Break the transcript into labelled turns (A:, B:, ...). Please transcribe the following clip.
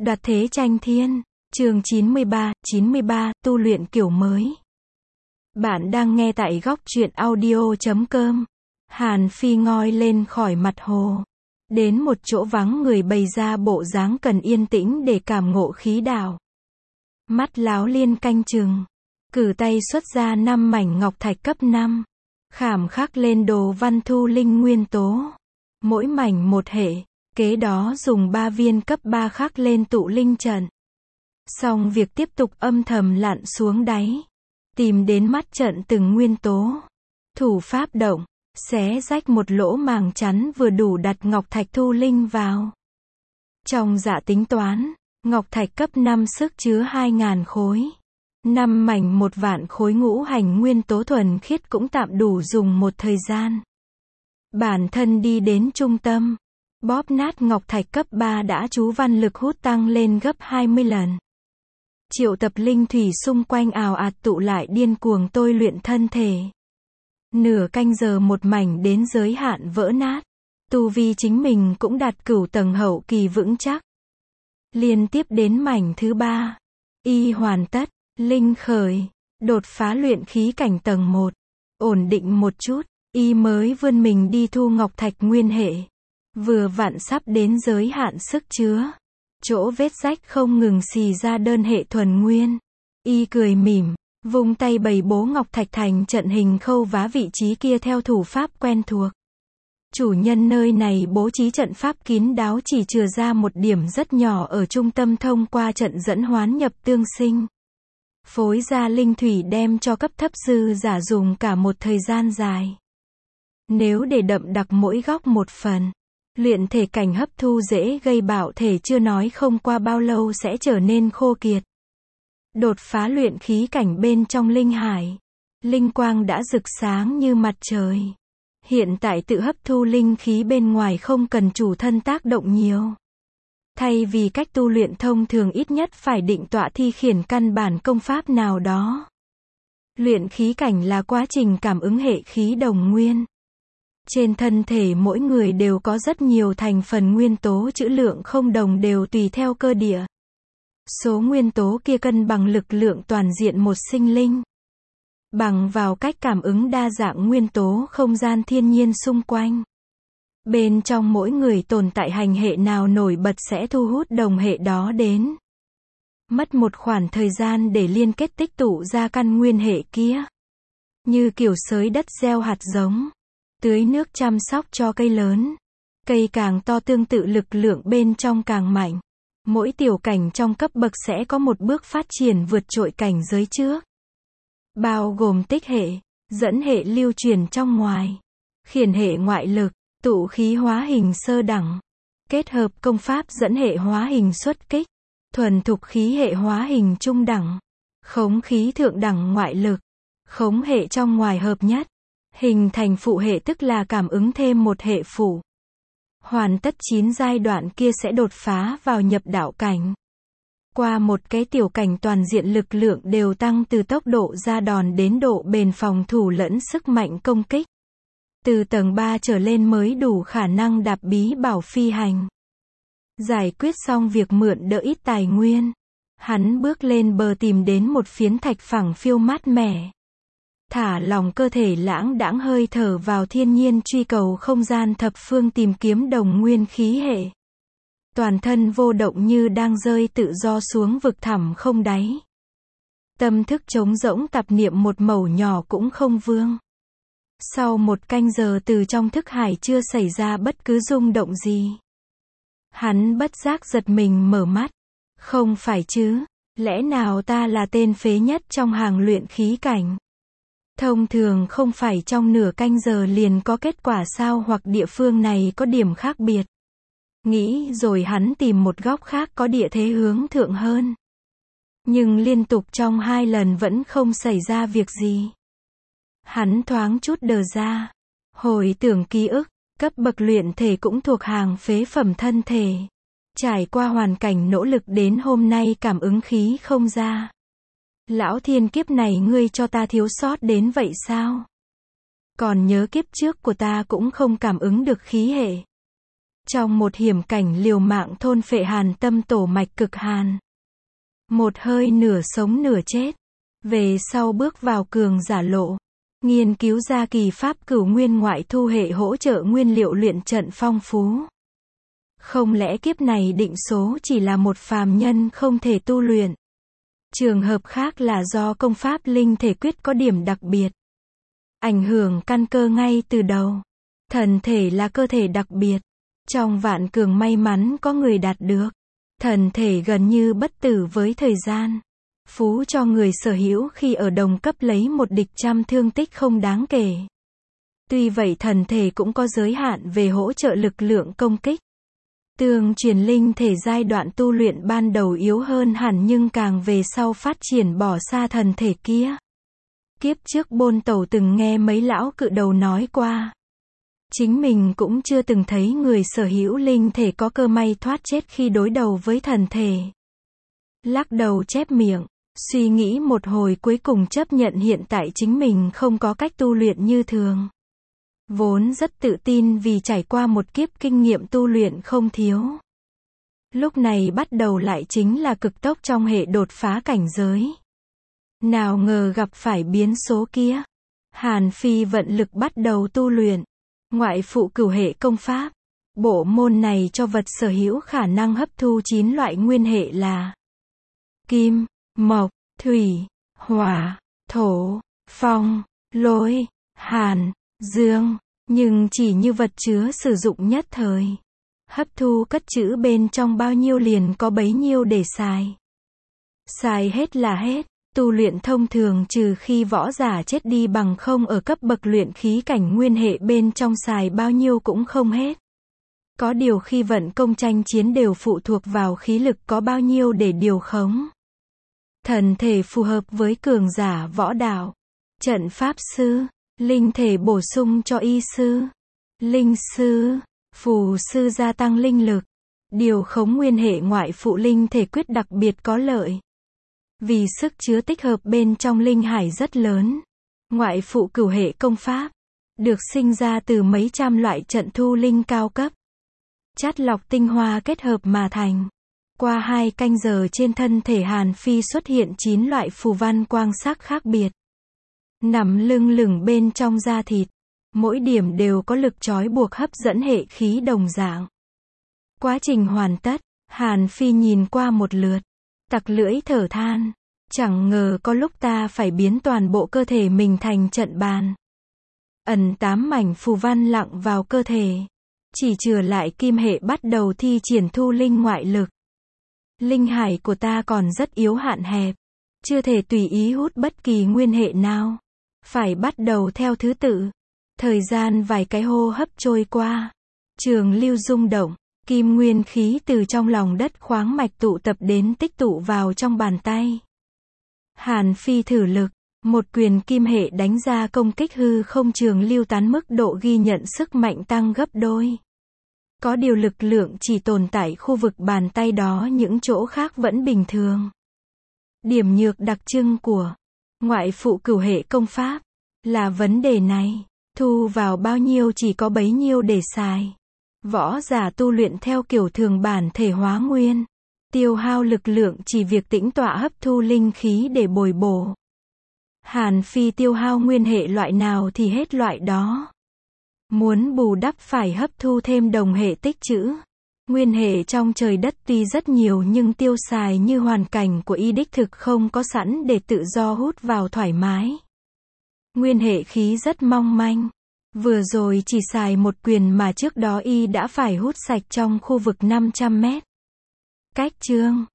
A: Đoạt thế tranh thiên, chương 93, tu luyện kiểu mới. Bạn đang nghe tại góc truyện audio.com. Hàn Phi ngoi lên khỏi mặt hồ. Đến một chỗ vắng người bày ra bộ dáng cần yên tĩnh để cảm ngộ khí đạo. Mắt láo liên canh chừng. Cử tay xuất ra 5 mảnh ngọc thạch cấp 5. Khảm khắc lên đồ văn thu linh nguyên tố. Mỗi mảnh một hệ. Kế đó dùng 3 viên cấp 3 khắc lên tụ linh trận. Xong việc tiếp tục âm thầm lặn xuống đáy. Tìm đến mắt trận từng nguyên tố. Thủ pháp động, xé rách một lỗ màng chắn vừa đủ đặt ngọc thạch thu linh vào. Trong dạ tính toán, ngọc thạch cấp 5 sức chứa 2.000 khối. 5 mảnh 1 vạn khối ngũ hành nguyên tố thuần khiết cũng tạm đủ dùng một thời gian. Bản thân đi đến trung tâm. Bóp nát ngọc thạch cấp 3 đã chú văn lực hút tăng lên gấp 20 lần. Triệu tập linh thủy xung quanh ào ạt tụ lại điên cuồng tôi luyện thân thể. Nửa canh giờ một mảnh đến giới hạn vỡ nát. Tu vi chính mình cũng đạt cửu tầng hậu kỳ vững chắc. Liên tiếp đến mảnh thứ 3. Y hoàn tất, linh khởi, đột phá luyện khí cảnh tầng 1. Ổn định một chút, y mới vươn mình đi thu ngọc thạch nguyên hệ. Vừa vặn sắp đến giới hạn sức chứa. Chỗ vết rách không ngừng xì ra đơn hệ thuần nguyên. Y cười mỉm, vung tay bày bố ngọc thạch thành trận hình khâu vá vị trí kia theo thủ pháp quen thuộc. Chủ nhân nơi này bố trí trận pháp kín đáo chỉ chừa ra một điểm rất nhỏ ở trung tâm thông qua trận dẫn hoán nhập tương sinh. Phối ra linh thủy đem cho cấp thấp sư giả dùng cả một thời gian dài. Nếu để đậm đặc mỗi góc một phần. Luyện thể cảnh hấp thu dễ gây bạo thể chưa nói không qua bao lâu sẽ trở nên khô kiệt. Đột phá luyện khí cảnh bên trong linh hải. Linh quang đã rực sáng như mặt trời. Hiện tại tự hấp thu linh khí bên ngoài không cần chủ thân tác động nhiều. Thay vì cách tu luyện thông thường ít nhất phải định tọa thi khiển căn bản công pháp nào đó. Luyện khí cảnh là quá trình cảm ứng hệ khí đồng nguyên. Trên thân thể mỗi người đều có rất nhiều thành phần nguyên tố trữ lượng không đồng đều tùy theo cơ địa. Số nguyên tố kia cân bằng lực lượng toàn diện một sinh linh. Bằng vào cách cảm ứng đa dạng nguyên tố không gian thiên nhiên xung quanh. Bên trong mỗi người tồn tại hành hệ nào nổi bật sẽ thu hút đồng hệ đó đến. Mất một khoảng thời gian để liên kết tích tụ ra căn nguyên hệ kia. Như kiểu xới đất gieo hạt giống. Tưới nước chăm sóc cho cây lớn. Cây càng to tương tự lực lượng bên trong càng mạnh. Mỗi tiểu cảnh trong cấp bậc sẽ có một bước phát triển vượt trội cảnh giới trước. Bao gồm tích hệ, dẫn hệ lưu truyền trong ngoài, khiển hệ ngoại lực, tụ khí hóa hình sơ đẳng. Kết hợp công pháp dẫn hệ hóa hình xuất kích, thuần thục khí hệ hóa hình trung đẳng, khống khí thượng đẳng ngoại lực, khống hệ trong ngoài hợp nhất. Hình thành phụ hệ tức là cảm ứng thêm một hệ phụ. Hoàn tất 9 giai đoạn kia sẽ đột phá vào nhập đạo cảnh. Qua một cái tiểu cảnh toàn diện lực lượng đều tăng từ tốc độ ra đòn đến độ bền phòng thủ lẫn sức mạnh công kích. Từ tầng 3 trở lên mới đủ khả năng đạp bí bảo phi hành. Giải quyết xong việc mượn đỡ ít tài nguyên. Hắn bước lên bờ tìm đến một phiến thạch phẳng phiêu mát mẻ. Thả lòng cơ thể lãng đãng hơi thở vào thiên nhiên truy cầu không gian thập phương tìm kiếm đồng nguyên khí hệ. Toàn thân vô động như đang rơi tự do xuống vực thẳm không đáy. Tâm thức trống rỗng tập niệm một mẩu nhỏ cũng không vương. Sau một canh giờ từ trong thức hải chưa xảy ra bất cứ rung động gì. Hắn bất giác giật mình mở mắt. Không phải chứ, lẽ nào ta là tên phế nhất trong hàng luyện khí cảnh? Thông thường không phải trong nửa canh giờ liền có kết quả sao hoặc địa phương này có điểm khác biệt. Nghĩ rồi hắn tìm một góc khác có địa thế hướng thượng hơn. Nhưng liên tục trong 2 lần vẫn không xảy ra việc gì. Hắn thoáng chút đờ ra. Hồi tưởng ký ức, cấp bậc luyện thể cũng thuộc hàng phế phẩm thân thể. Trải qua hoàn cảnh nỗ lực đến hôm nay cảm ứng khí không ra. Lão thiên kiếp này ngươi cho ta thiếu sót đến vậy sao? Còn nhớ kiếp trước của ta cũng không cảm ứng được khí hệ. Trong một hiểm cảnh liều mạng thôn phệ hàn tâm tổ mạch cực hàn. Một hơi nửa sống nửa chết. Về sau bước vào cường giả lộ. Nghiên cứu ra kỳ pháp cửu nguyên ngoại thu hệ hỗ trợ nguyên liệu luyện trận phong phú. Không lẽ kiếp này định số chỉ là một phàm nhân không thể tu luyện? Trường hợp khác là do công pháp linh thể quyết có điểm đặc biệt. Ảnh hưởng căn cơ ngay từ đầu. Thần thể là cơ thể đặc biệt. Trong vạn cường may mắn có người đạt được. Thần thể gần như bất tử với thời gian. Phú cho người sở hữu khi ở đồng cấp lấy một địch trăm thương tích không đáng kể. Tuy vậy thần thể cũng có giới hạn về hỗ trợ lực lượng công kích. Tương truyền linh thể giai đoạn tu luyện ban đầu yếu hơn hẳn nhưng càng về sau phát triển bỏ xa thần thể kia. Kiếp trước Bôn Tẩu từng nghe mấy lão cự đầu nói qua. Chính mình cũng chưa từng thấy người sở hữu linh thể có cơ may thoát chết khi đối đầu với thần thể. Lắc đầu chép miệng, suy nghĩ một hồi cuối cùng chấp nhận hiện tại chính mình không có cách tu luyện như thường. Vốn rất tự tin vì trải qua một kiếp kinh nghiệm tu luyện không thiếu. Lúc này bắt đầu lại chính là cực tốc trong hệ đột phá cảnh giới. Nào ngờ gặp phải biến số kia. Hàn Phi vận lực bắt đầu tu luyện. Ngoại phụ cửu hệ công pháp. Bộ môn này cho vật sở hữu khả năng hấp thu 9 loại nguyên hệ là kim, mộc, thủy, hỏa, thổ, phong, lôi, hàn, dương. Nhưng chỉ như vật chứa sử dụng nhất thời. Hấp thu cất trữ bên trong bao nhiêu liền có bấy nhiêu để xài. Xài hết là hết. Tu luyện thông thường trừ khi võ giả chết đi bằng không ở cấp bậc luyện khí cảnh nguyên hệ bên trong xài bao nhiêu cũng không hết. Có điều khi vận công tranh chiến đều phụ thuộc vào khí lực có bao nhiêu để điều khống. Thần thể phù hợp với cường giả võ đạo. Trận pháp sư. Linh thể bổ sung cho y sư. Linh sư. Phù sư gia tăng linh lực. Điều khống nguyên hệ ngoại phụ linh thể quyết đặc biệt có lợi. Vì sức chứa tích hợp bên trong linh hải rất lớn. Ngoại phụ cửu hệ công pháp. Được sinh ra từ mấy trăm loại trận thu linh cao cấp. Chắt lọc tinh hoa kết hợp mà thành. Qua 2 canh giờ trên thân thể Hàn Phi xuất hiện 9 loại phù văn quang sắc khác biệt. Nằm lưng lửng bên trong da thịt. Mỗi điểm đều có lực trói buộc hấp dẫn hệ khí đồng dạng. Quá trình hoàn tất, Hàn Phi nhìn qua một lượt. Tặc lưỡi thở than. Chẳng ngờ có lúc ta phải biến toàn bộ cơ thể mình thành trận bàn. Ẩn 8 mảnh phù văn lặng vào cơ thể. Chỉ trừ lại kim hệ bắt đầu thi triển thu linh ngoại lực. Linh hải của ta còn rất yếu hạn hẹp. Chưa thể tùy ý hút bất kỳ nguyên hệ nào. Phải bắt đầu theo thứ tự. Thời gian vài cái hô hấp trôi qua. Trường lưu rung động. Kim nguyên khí từ trong lòng đất khoáng mạch tụ tập đến tích tụ vào trong bàn tay. Hàn Phi thử lực. Một quyền kim hệ đánh ra công kích hư không trường lưu tán mức độ ghi nhận sức mạnh tăng gấp đôi. Có điều lực lượng chỉ tồn tại khu vực bàn tay đó những chỗ khác vẫn bình thường. Điểm nhược đặc trưng của ngoại phụ cửu hệ công pháp là vấn đề này. Thu vào bao nhiêu chỉ có bấy nhiêu để xài. Võ giả tu luyện theo kiểu thường bản thể hóa nguyên. Tiêu hao lực lượng chỉ việc tĩnh tọa hấp thu linh khí để bồi bổ. Hàn Phi tiêu hao nguyên hệ loại nào thì hết loại đó. Muốn bù đắp phải hấp thu thêm đồng hệ tích trữ. Nguyên hệ trong trời đất tuy rất nhiều nhưng tiêu xài như hoàn cảnh của y đích thực không có sẵn để tự do hút vào thoải mái. Nguyên hệ khí rất mong manh. Vừa rồi chỉ xài một quyền mà trước đó y đã phải hút sạch trong khu vực 500 mét. Cách chương